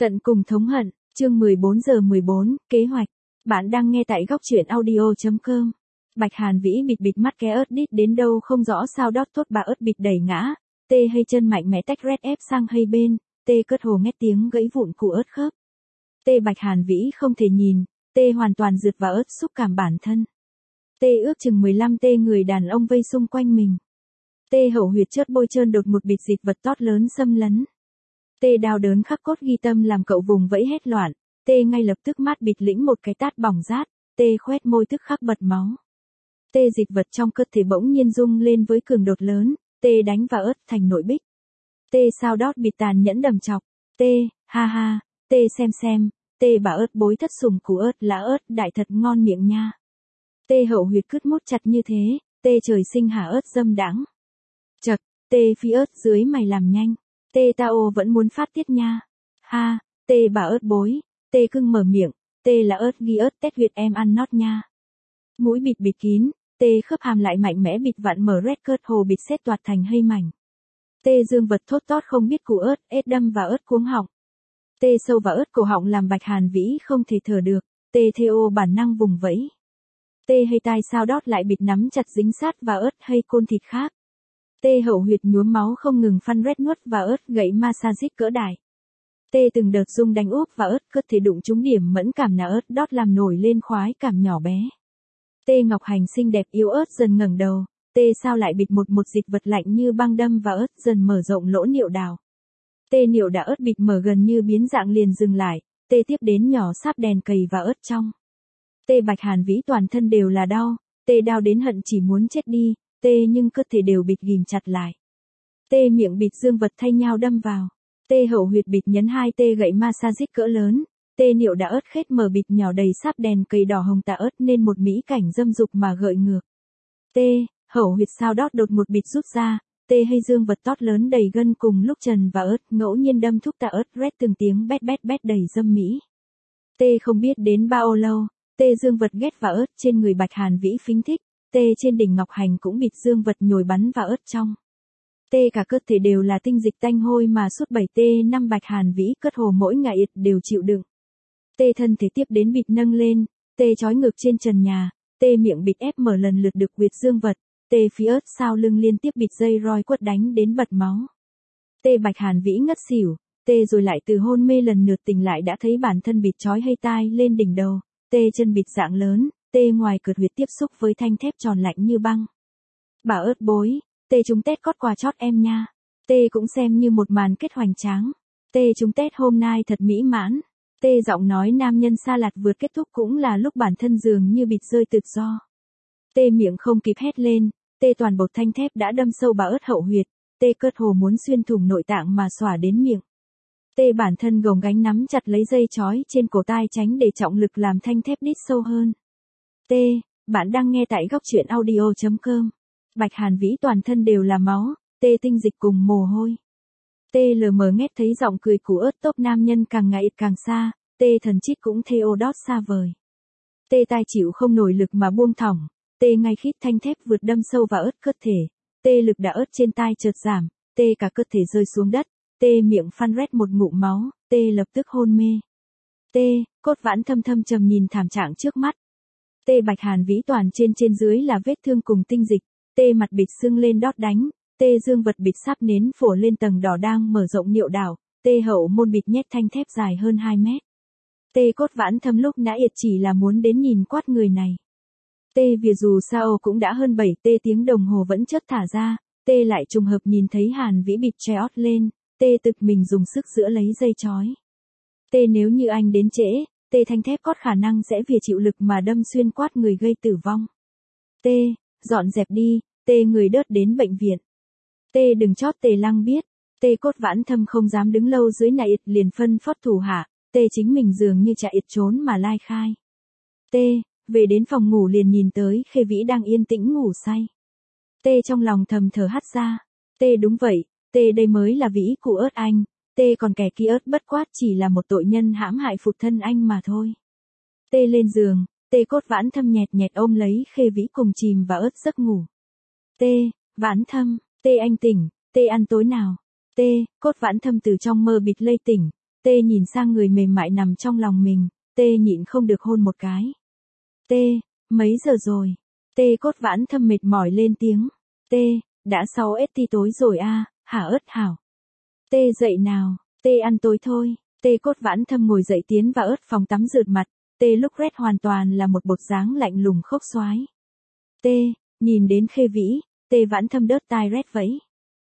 Tận cùng thống hận, chương 14:14, kế hoạch. Bạn đang nghe tại góc truyện audio.com. Bạch Hàn Vĩ bịt bịt mắt ké ớt đít đến đâu không rõ sao đót tốt bà ớt bịt đẩy ngã. Tê hay chân mạnh mẽ tách red ép sang hay bên, tê cất hồ ngét tiếng gãy vụn củ ớt khớp. Tê Bạch Hàn Vĩ không thể nhìn, tê hoàn toàn rượt vào ớt xúc cảm bản thân. Tê ước chừng 15 tê người đàn ông vây xung quanh mình. Tê hậu huyệt chớt bôi trơn đột một bịt dịch vật tót lớn xâm lấn. Tê đau đớn khắc cốt ghi tâm làm cậu vùng vẫy hét loạn, tê ngay lập tức mát bịt lĩnh một cái tát bỏng rát, tê khoét môi tức khắc bật máu. Tê dịch vật trong cơ thể bỗng nhiên rung lên với cường đột lớn, tê đánh vào ớt thành nội bích. Tê sao đót bịt tàn nhẫn đầm chọc, tê, ha ha, tê xem, tê bà ớt bối thất sùng củ ớt lá ớt đại thật ngon miệng nha. Tê hậu huyệt cứt mút chặt như thế, tê trời sinh hả ớt dâm đãng. Chật, tê phi ớt dưới mày làm nhanh. Tê tao vẫn muốn phát tiết nha. Ha, tê bà ớt bối, tê cưng mở miệng, tê là ớt ghi ớt tét huyệt em ăn nót nha. Mũi bịt bịt kín, tê khớp hàm lại mạnh mẽ bịt vặn mở red cớt hồ bịt xét toạt thành hay mảnh. Tê dương vật thốt tót không biết củ ớt ết đâm vào ớt cuống họng. Tê sâu vào ớt cổ họng làm Bạch Hàn Vĩ không thể thở được, tê theo bản năng vùng vẫy. Tê hay tai sao đót lại bịt nắm chặt dính sát vào ớt hay côn thịt khác. Tê hậu huyệt nhuốm máu không ngừng phân rét nuốt và ớt gậy massage cỡ đại. Tê từng đợt rung đánh úp và ớt cơ thể đụng trúng điểm mẫn cảm nà ớt đót làm nổi lên khoái cảm nhỏ bé. Tê ngọc hành xinh đẹp yếu ớt dần ngẩng đầu, tê sao lại bịt một dịch vật lạnh như băng đâm và ớt dần mở rộng lỗ niệu đào. Tê niệu đã ớt bịt mở gần như biến dạng liền dừng lại, tê tiếp đến nhỏ sáp đèn cầy và ớt trong. Tê Bạch Hàn Vĩ toàn thân đều là đau, tê đau đến hận chỉ muốn chết đi. Tê nhưng cơ thể đều bịt ghim chặt lại. Tê miệng bịt dương vật thay nhau đâm vào. Tê hậu huyệt bịt nhấn hai tê gậy massage cỡ lớn. Tê niệu đã ớt khết mở bịt nhỏ đầy sáp đèn cầy đỏ hồng tạ ớt nên một mỹ cảnh dâm dục mà gợi ngược. Tê, hậu huyệt sao đót đột một bịt rút ra. Tê hay dương vật tót lớn đầy gân cùng lúc trần và ớt ngẫu nhiên đâm thúc tạ ớt rét từng tiếng bét bét bét đầy dâm mỹ. Tê không biết đến bao lâu, tê dương vật ghét và ớt trên người Bạch Hàn Vĩ phính thích. Tê trên đỉnh ngọc hành cũng bịt dương vật nhồi bắn và ớt trong. Tê cả cơ thể đều là tinh dịch tanh hôi mà suốt 7T5 Bạch Hàn Vĩ cất hồ mỗi ngày đều chịu đựng. Tê thân thể tiếp đến bịt nâng lên, tê trói ngược trên trần nhà, tê miệng bịt ép mở lần lượt được quyệt dương vật, tê phi ớt sao lưng liên tiếp bịt dây roi quất đánh đến bật máu. Tê Bạch Hàn Vĩ ngất xỉu, tê rồi lại từ hôn mê lần lượt tỉnh lại đã thấy bản thân bịt trói hay tai lên đỉnh đầu, tê chân bịt dạng lớn. Tê ngoài cượt huyệt tiếp xúc với thanh thép tròn lạnh như băng. Bà ớt bối, tê chúng tét cót quà chót em nha. Tê cũng xem như một màn kết hoành tráng. Tê chúng tét hôm nay thật mỹ mãn. Tê giọng nói nam nhân xa lạt vượt kết thúc cũng là lúc bản thân dường như bịt rơi tự do. Tê miệng không kịp hét lên, tê toàn bột thanh thép đã đâm sâu bà ớt hậu huyệt. Tê cớt hồ muốn xuyên thủng nội tạng mà xỏa đến miệng. Tê bản thân gồng gánh nắm chặt lấy dây chói trên cổ tai tránh để trọng lực làm thanh thép đít sâu hơn. T, bạn đang nghe tại góc truyện audio.com. Bạch Hàn Vĩ toàn thân đều là máu, tê tinh dịch cùng mồ hôi. Tê lờ mờ nghe thấy giọng cười của ớt tốp nam nhân càng ngày càng xa, tê thần chít cũng theo đót xa vời. Tê tai chịu không nổi lực mà buông thõng, tê ngay khít thanh thép vượt đâm sâu vào ớt cơ thể, tê lực đã ớt trên tai chợt giảm, tê cả cơ thể rơi xuống đất, tê miệng phăn rét một ngụm máu, tê lập tức hôn mê. Tê, cốt vãn thâm thâm trầm nhìn thảm trạng trước mắt. Tê Bạch Hàn Vĩ toàn trên dưới là vết thương cùng tinh dịch, tê mặt bịt sưng lên đót đánh, tê dương vật bịt sáp nến phổ lên tầng đỏ đang mở rộng niệu đảo, tê hậu môn bịt nhét thanh thép dài hơn 2 mét. Tê cốt vãn thâm lúc nãy chỉ là muốn đến nhìn quát người này. Tê vì dù sao cũng đã hơn 7 tiếng đồng hồ vẫn chớt thả ra, tê lại trùng hợp nhìn thấy Hàn Vĩ bịt che ót lên, tê tự mình dùng sức giữa lấy dây chói. Tê nếu như anh đến trễ, tê thanh thép có khả năng sẽ vì chịu lực mà đâm xuyên quát người gây tử vong. Tê, dọn dẹp đi, tê người đớt đến bệnh viện. Tê đừng chót tê lăng biết, tê cốt vãn thâm không dám đứng lâu dưới này liền phân phót thủ hạ, tê chính mình dường như chạy trốn mà lai khai. Tê, về đến phòng ngủ liền nhìn tới Khê Vĩ đang yên tĩnh ngủ say. Tê trong lòng thầm thở hắt ra, tê đúng vậy, tê đây mới là Vĩ của ớt anh. Tê còn kẻ kia ớt bất quát chỉ là một tội nhân hãm hại phụ thân anh mà thôi. Tê lên giường, tê cốt vãn thâm nhẹt ôm lấy Khê Vĩ cùng chìm vào ớt giấc ngủ. Tê, vãn thâm, tê anh tỉnh, tê ăn tối nào. Tê, cốt vãn thâm từ trong mơ bịt lây tỉnh, Tê nhìn sang người mềm mại nằm trong lòng mình, Tê nhịn không được hôn một cái. Tê, mấy giờ rồi? Tê Cốt Vãn Thâm mệt mỏi lên tiếng. Tê, đã 6 ST tối rồi a, hả ớt hảo. Tê dậy nào, Tê ăn tối thôi. Tê Cốt Vãn Thâm ngồi dậy tiến vào ớt phòng tắm rửa mặt, Tê lúc Red hoàn toàn là một bột dáng lạnh lùng khốc xoái. Tê, nhìn đến Khê Vĩ, Tê Vãn Thâm đớt tai Red vẫy.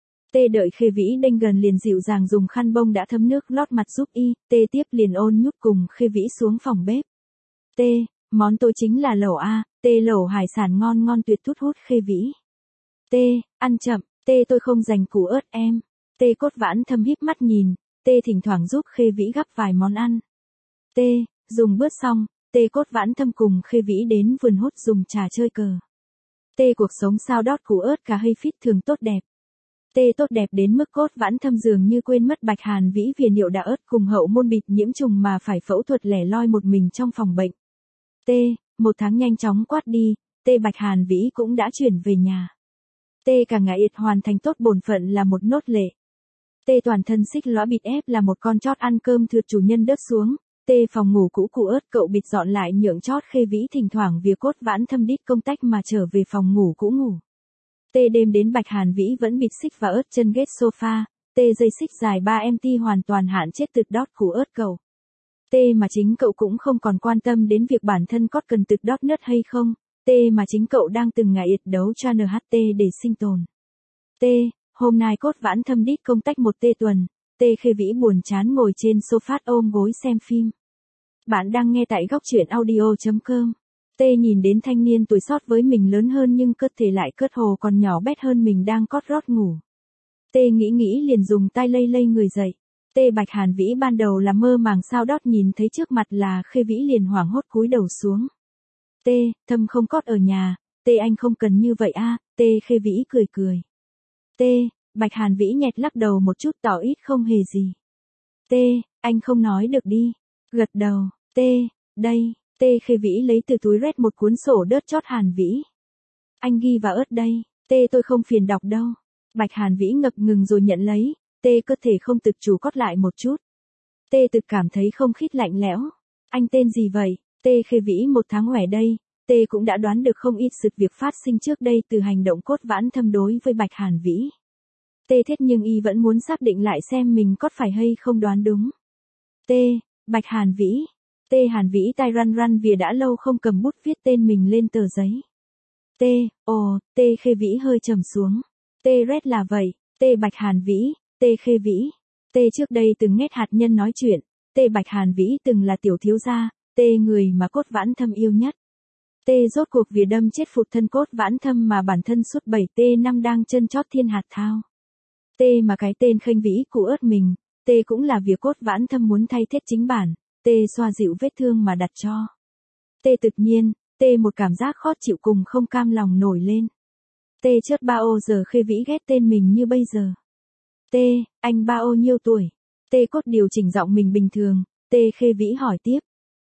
Tê đợi Khê Vĩ đênh gần liền dịu dàng dùng khăn bông đã thấm nước lót mặt giúp y, Tê tiếp liền ôn nhút cùng Khê Vĩ xuống phòng bếp. Tê, món tôi chính là lẩu a, Tê lẩu hải sản ngon ngon tuyệt thút hút Khê Vĩ. Tê, ăn chậm, Tê tôi không dành củ ớt em. Tê Cốt Vãn Thâm híp mắt nhìn, Tê thỉnh thoảng giúp Khê Vĩ gắp vài món ăn. Tê, dùng bữa xong, Tê Cốt Vãn Thâm cùng Khê Vĩ đến vườn hút dùng trà chơi cờ. Tê cuộc sống sao đót củ ớt cà hay phít thường tốt đẹp. Tê tốt đẹp đến mức Cốt Vãn Thâm dường như quên mất Bạch Hàn Vĩ vì niệu đạ ớt cùng hậu môn bịt nhiễm trùng mà phải phẫu thuật lẻ loi một mình trong phòng bệnh. Tê, 1 tháng nhanh chóng quát đi, Tê Bạch Hàn Vĩ cũng đã chuyển về nhà. Tê cả ngày ịt hoàn thành tốt bổn phận là một nốt lệ. Tê toàn thân xích lõa bịt ép là một con chót ăn cơm thượt chủ nhân đớt xuống. Tê phòng ngủ cũ cụ ớt cậu bịt dọn lại nhượng chót Khê Vĩ thỉnh thoảng việc Cốt Vãn Thâm đít công tách mà trở về phòng ngủ cũ ngủ. Tê đêm đến Bạch Hàn Vĩ vẫn bịt xích và ớt chân ghét sofa, Tê dây xích dài 3 MT hoàn toàn hạn chết tực đót củ ớt cậu. Tê mà chính cậu cũng không còn quan tâm đến việc bản thân có cần tực đót nớt hay không, Tê mà chính cậu đang từng ngày ịt đấu cho NHT để sinh tồn. Tê, hôm nay Cốt Vãn Thâm đít công tách 1 Tê tuần, Tê Khê Vĩ buồn chán ngồi trên sofa ôm gối xem phim. Bạn đang nghe tại góc truyện audio.com. Tê nhìn đến thanh niên tuổi sót với mình lớn hơn nhưng cơ thể lại cất hồ còn nhỏ bé hơn mình đang cót rót ngủ. Tê nghĩ liền dùng tay lay lay người dậy. Tê Bạch Hàn Vĩ ban đầu là mơ màng sao đót nhìn thấy trước mặt là Khê Vĩ liền hoảng hốt cúi đầu xuống. Tê, Thâm không cót ở nhà, Tê anh không cần như vậy a, Tê Khê Vĩ cười cười. Tê, Bạch Hàn Vĩ nhẹt lắc đầu một chút tỏ ít không hề gì. Tê, anh không nói được đi. Gật đầu, Tê, đây. Tê Khê Vĩ lấy từ túi Red một cuốn sổ đớt chót Hàn Vĩ. Anh ghi vào ớt đây, Tê tôi không phiền đọc đâu. Bạch Hàn Vĩ ngập ngừng rồi nhận lấy, Tê cơ thể không tự chủ cót lại một chút. Tê tự cảm thấy không khí lạnh lẽo. Anh tên gì vậy? Tê Khê Vĩ 1 tháng khỏe đây, Tê cũng đã đoán được không ít sự việc phát sinh trước đây từ hành động Cốt Vãn Thâm đối với Bạch Hàn Vĩ. Tê thiết nhưng y vẫn muốn xác định lại xem mình có phải hay không đoán đúng. Tê, Bạch Hàn Vĩ. Tê Hàn Vĩ tay răn vì đã lâu không cầm bút viết tên mình lên tờ giấy. Tê Khê Vĩ hơi trầm xuống. Tê Red là vậy, Tê Bạch Hàn Vĩ, Tê Khê Vĩ. Tê trước đây từng nghe hạt nhân nói chuyện, Tê Bạch Hàn Vĩ từng là tiểu thiếu gia, Tê người mà Cốt Vãn Thâm yêu nhất. Tê rốt cuộc vì đâm chết phụt thân Cốt Vãn Thâm mà bản thân suốt 7T5 đang chân chót thiên hạt thao. Tê mà cái tên Khênh Vĩ cụ ớt mình, Tê cũng là việc Cốt Vãn Thâm muốn thay thế chính bản. Tê xoa dịu vết thương mà đặt cho. Tê tự nhiên, Tê một cảm giác khó chịu cùng không cam lòng nổi lên. Tê chợt bao giờ Khê Vĩ ghét tên mình như bây giờ. Tê, anh bao nhiêu tuổi? Tê cốt điều chỉnh giọng mình bình thường, Tê Khê Vĩ hỏi tiếp.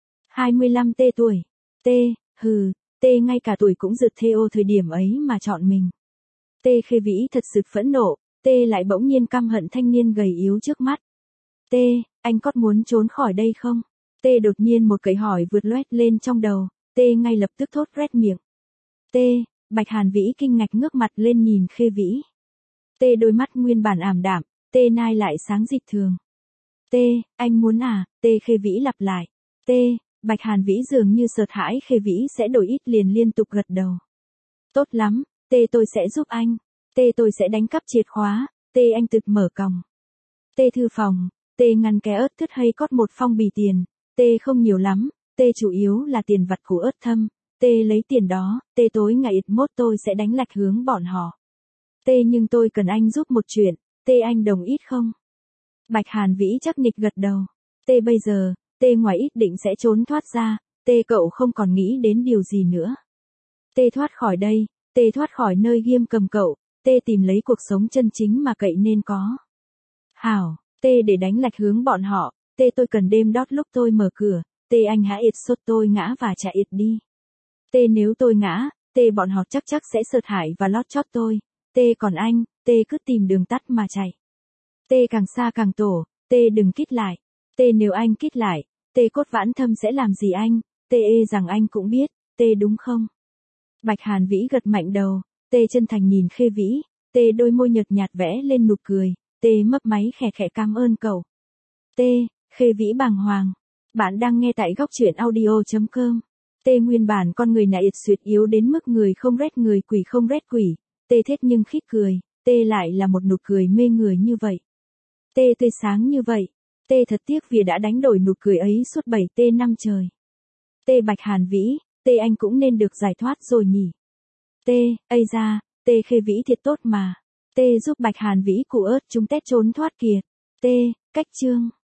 25 Tê tuổi. Tê, Tê ngay cả tuổi cũng rượt theo thời điểm ấy mà chọn mình. Tê Khê Vĩ thật sự phẫn nộ, Tê lại bỗng nhiên căm hận thanh niên gầy yếu trước mắt. Tê, anh có muốn trốn khỏi đây không? Tê đột nhiên một câu hỏi vượt loét lên trong đầu, Tê ngay lập tức thốt rét miệng. Tê, Bạch Hàn Vĩ kinh ngạc ngước mặt lên nhìn Khê Vĩ. Tê đôi mắt nguyên bản ảm đạm, Tê nai lại sáng dịch thường. Tê, anh muốn à? Tê Khê Vĩ lặp lại. Tê, Bạch Hàn Vĩ dường như sợ hãi Khê Vĩ sẽ đổi ít liền liên tục gật đầu. Tốt lắm, Tê tôi sẽ giúp anh. Tê tôi sẽ đánh cắp chìa khóa, Tê anh tự mở còng. Tê thư phòng, Tê ngăn cái ớt thứt hay cót một phong bì tiền, Tê không nhiều lắm, Tê chủ yếu là tiền vặt của ớt thâm, Tê lấy tiền đó, Tê tối ngày ít mốt tôi sẽ đánh lạch hướng bọn họ. Tê nhưng tôi cần anh giúp một chuyện, Tê anh đồng ý không? Bạch Hàn Vĩ chắc nịch gật đầu. Tê bây giờ, Tê ngoài ít định sẽ trốn thoát ra, Tê cậu không còn nghĩ đến điều gì nữa. Tê thoát khỏi đây, Tê thoát khỏi nơi giam cầm cậu, Tê tìm lấy cuộc sống chân chính mà cậy nên có. Hảo, Tê để đánh lạch hướng bọn họ, Tê tôi cần đêm đót lúc tôi mở cửa, Tê anh hãy ịt sốt tôi ngã và chạy ịt đi. Tê nếu tôi ngã, Tê bọn họ chắc sẽ sợ hãi và lót chót tôi, Tê còn anh, Tê cứ tìm đường tắt mà chạy. Tê càng xa càng tổ, Tê đừng kít lại. Nếu anh kít lại, cốt vãn thâm sẽ làm gì anh? Rằng anh cũng biết, đúng không? Bạch Hàn Vĩ gật mạnh đầu, chân thành nhìn Khê Vĩ, đôi môi nhợt nhạt vẽ lên nụ cười, mấp máy khẽ khẽ cảm ơn cậu. Khê Vĩ bàng hoàng. Bạn đang nghe tại góc truyện audio.com. Nguyên bản con người này suyệt yếu đến mức người không rét người quỷ không rét quỷ, thết nhưng khít cười, lại là một nụ cười mê người như vậy. Tươi sáng như vậy, thật tiếc vì đã đánh đổi nụ cười ấy suốt 7 năm trời. Bạch Hàn Vĩ, anh cũng nên được giải thoát rồi nhỉ. Ây da, Khê Vĩ thiệt tốt mà. Giúp Bạch Hàn Vĩ cụ ớt chúng tét trốn thoát kìa. Cách chương